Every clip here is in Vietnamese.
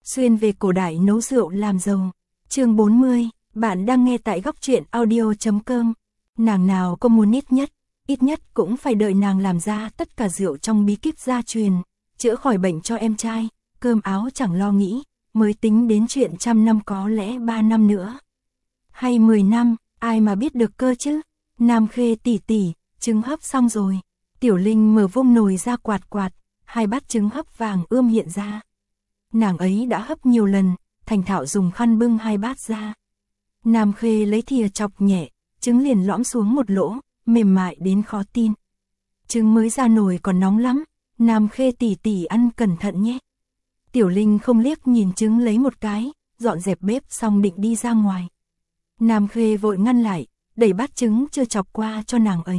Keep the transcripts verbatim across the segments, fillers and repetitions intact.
xuyên về cổ đại nấu rượu làm giàu. Chương bốn mươi, bạn đang nghe tại góc truyện audio chấm com. Nàng nào có muốn ít nhất, ít nhất cũng phải đợi nàng làm ra tất cả rượu trong bí kíp gia truyền, chữa khỏi bệnh cho em trai, cơm áo chẳng lo nghĩ, mới tính đến chuyện trăm năm có lẽ ba năm nữa. Hay mười năm, ai mà biết được cơ chứ. Nam Khê tỷ tỷ, trứng hấp xong rồi. Tiểu Linh mở vung nồi ra quạt quạt, hai bát trứng hấp vàng ươm hiện ra. Nàng ấy đã hấp nhiều lần, thành thạo dùng khăn bưng hai bát ra. Nam Khê lấy thìa chọc nhẹ, trứng liền lõm xuống một lỗ, mềm mại đến khó tin. Trứng mới ra nồi còn nóng lắm, Nam Khê tỷ tỷ ăn cẩn thận nhé. Tiểu Linh không liếc nhìn trứng lấy một cái, dọn dẹp bếp xong định đi ra ngoài. Nam Khê vội ngăn lại, đẩy bát trứng chưa chọc qua cho nàng ấy.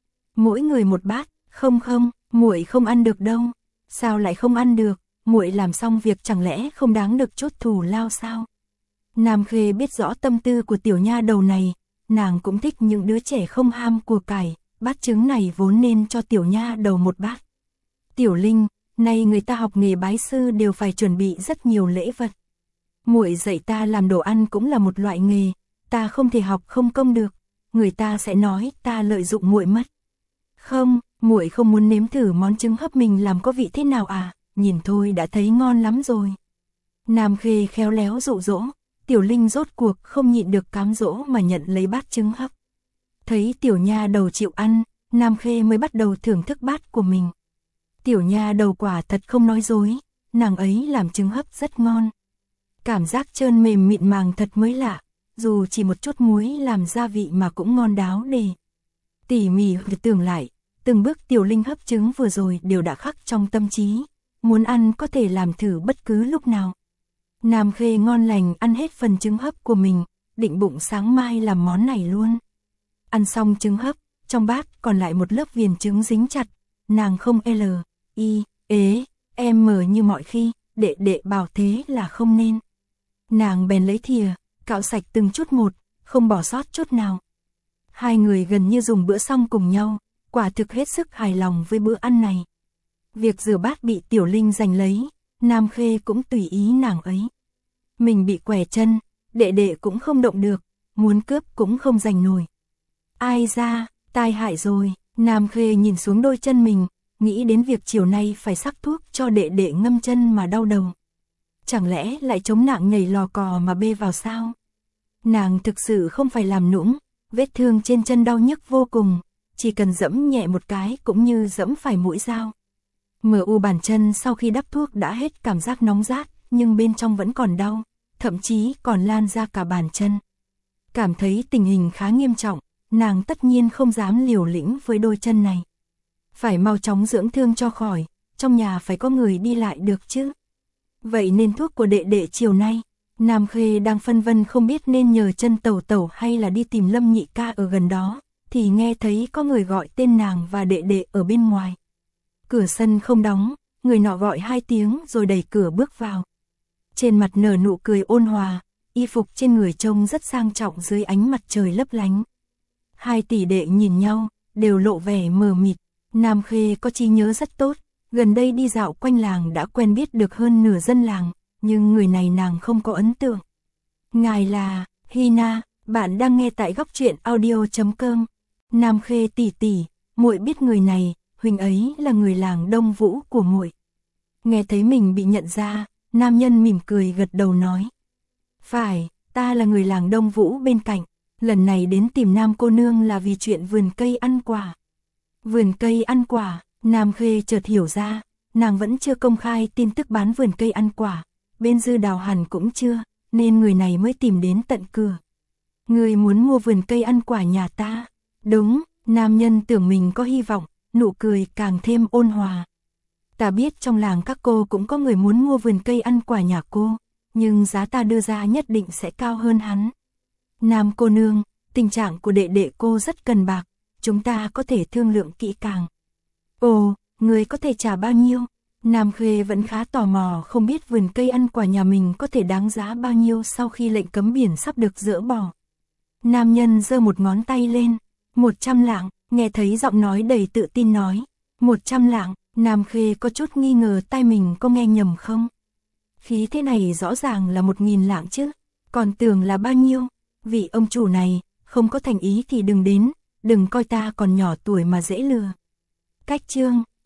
Mỗi người một bát, không không, muội không ăn được đâu. Sao lại không ăn được, muội làm xong việc chẳng lẽ không đáng được chút thù lao sao? Nam Khê biết rõ tâm tư của tiểu nha đầu này, nàng cũng thích những đứa trẻ không ham của cải, bát trứng này vốn nên cho tiểu nha đầu một bát. Tiểu Linh, nay người ta học nghề bái sư đều phải chuẩn bị rất nhiều lễ vật. Muội dạy ta làm đồ ăn cũng là một loại nghề, ta không thể học không công được, người ta sẽ nói ta lợi dụng muội mất. Không, muội không muốn nếm thử món trứng hấp mình làm có vị thế nào à, nhìn thôi đã thấy ngon lắm rồi. Nam Khê khéo léo dụ dỗ, Tiểu Linh rốt cuộc không nhịn được cám dỗ mà nhận lấy bát trứng hấp. Thấy tiểu nha đầu chịu ăn, Nam Khê mới bắt đầu thưởng thức bát của mình. Tiểu nha đầu quả thật không nói dối, nàng ấy làm trứng hấp rất ngon. Cảm giác trơn mềm mịn màng thật mới lạ, dù chỉ một chút muối làm gia vị mà cũng ngon đáo đề. Tỉ mỉ tưởng lại, từng bước Tiểu Linh hấp trứng vừa rồi đều đã khắc trong tâm trí, muốn ăn có thể làm thử bất cứ lúc nào. Nam Khê ngon lành ăn hết phần trứng hấp của mình, định bụng sáng mai làm món này luôn. Ăn xong trứng hấp, trong bát còn lại một lớp viền trứng dính chặt, nàng không L, I, ế, M như mọi khi, đệ đệ bảo thế là không nên. Nàng bèn lấy thìa, cạo sạch từng chút một, không bỏ sót chút nào. Hai người gần như dùng bữa xong cùng nhau, quả thực hết sức hài lòng với bữa ăn này. Việc rửa bát bị Tiểu Linh giành lấy, Nam Khê cũng tùy ý nàng ấy. Mình bị quẻ chân, đệ đệ cũng không động được, muốn cướp cũng không giành nổi. Ai ra, tai hại rồi, Nam Khê nhìn xuống đôi chân mình, nghĩ đến việc chiều nay phải sắc thuốc cho đệ đệ ngâm chân mà đau đầu. Chẳng lẽ lại chống nạng nhảy lò cò mà bê vào sao? Nàng thực sự không phải làm nũng, vết thương trên chân đau nhức vô cùng, chỉ cần dẫm nhẹ một cái cũng như dẫm phải mũi dao. Mờ u bàn chân sau khi đắp thuốc đã hết cảm giác nóng rát, nhưng bên trong vẫn còn đau, thậm chí còn lan ra cả bàn chân. Cảm thấy tình hình khá nghiêm trọng, nàng tất nhiên không dám liều lĩnh với đôi chân này. Phải mau chóng dưỡng thương cho khỏi, trong nhà phải có người đi lại được chứ. Vậy nên thuốc của đệ đệ chiều nay, Nam Khê đang phân vân không biết nên nhờ chân tẩu tẩu hay là đi tìm Lâm nhị ca ở gần đó, thì nghe thấy có người gọi tên nàng và đệ đệ ở bên ngoài. Cửa sân không đóng, người nọ gọi hai tiếng rồi đẩy cửa bước vào. Trên mặt nở nụ cười ôn hòa, y phục trên người trông rất sang trọng dưới ánh mặt trời lấp lánh. Hai tỷ đệ nhìn nhau, đều lộ vẻ mờ mịt. Nam Khê có trí nhớ rất tốt, gần đây đi dạo quanh làng đã quen biết được hơn nửa dân làng, nhưng người này nàng không có ấn tượng. Ngài là Hina, bạn đang nghe tại góc truyện audio chấm com. Nam Khê tỷ tỷ, muội biết người này, huynh ấy là người làng Đông Vũ của muội. Nghe thấy mình bị nhận ra, nam nhân mỉm cười gật đầu nói. Phải, ta là người làng Đông Vũ bên cạnh, lần này đến tìm Nam cô nương là vì chuyện vườn cây ăn quả. Vườn cây ăn quả, Nam Khê chợt hiểu ra, nàng vẫn chưa công khai tin tức bán vườn cây ăn quả, bên Dư Đào hẳn cũng chưa, nên người này mới tìm đến tận cửa. Người muốn mua vườn cây ăn quả nhà ta? Đúng, nam nhân tưởng mình có hy vọng, nụ cười càng thêm ôn hòa. Ta biết trong làng các cô cũng có người muốn mua vườn cây ăn quả nhà cô, nhưng giá ta đưa ra nhất định sẽ cao hơn hắn. Nam cô nương, tình trạng của đệ đệ cô rất cần bạc, chúng ta có thể thương lượng kỹ càng. Ồ, người có thể trả bao nhiêu? Nam Khê vẫn khá tò mò không biết vườn cây ăn quả nhà mình có thể đáng giá bao nhiêu sau khi lệnh cấm biển sắp được dỡ bỏ. Nam nhân giơ một ngón tay lên, một trăm lạng, nghe thấy giọng nói đầy tự tin nói. Một trăm lạng, Nam Khê có chút nghi ngờ tai mình có nghe nhầm không. Khí thế này rõ ràng là một nghìn lạng chứ, còn tưởng là bao nhiêu. Vị ông chủ này, không có thành ý thì đừng đến, đừng coi ta còn nhỏ tuổi mà dễ lừa. Cách chương,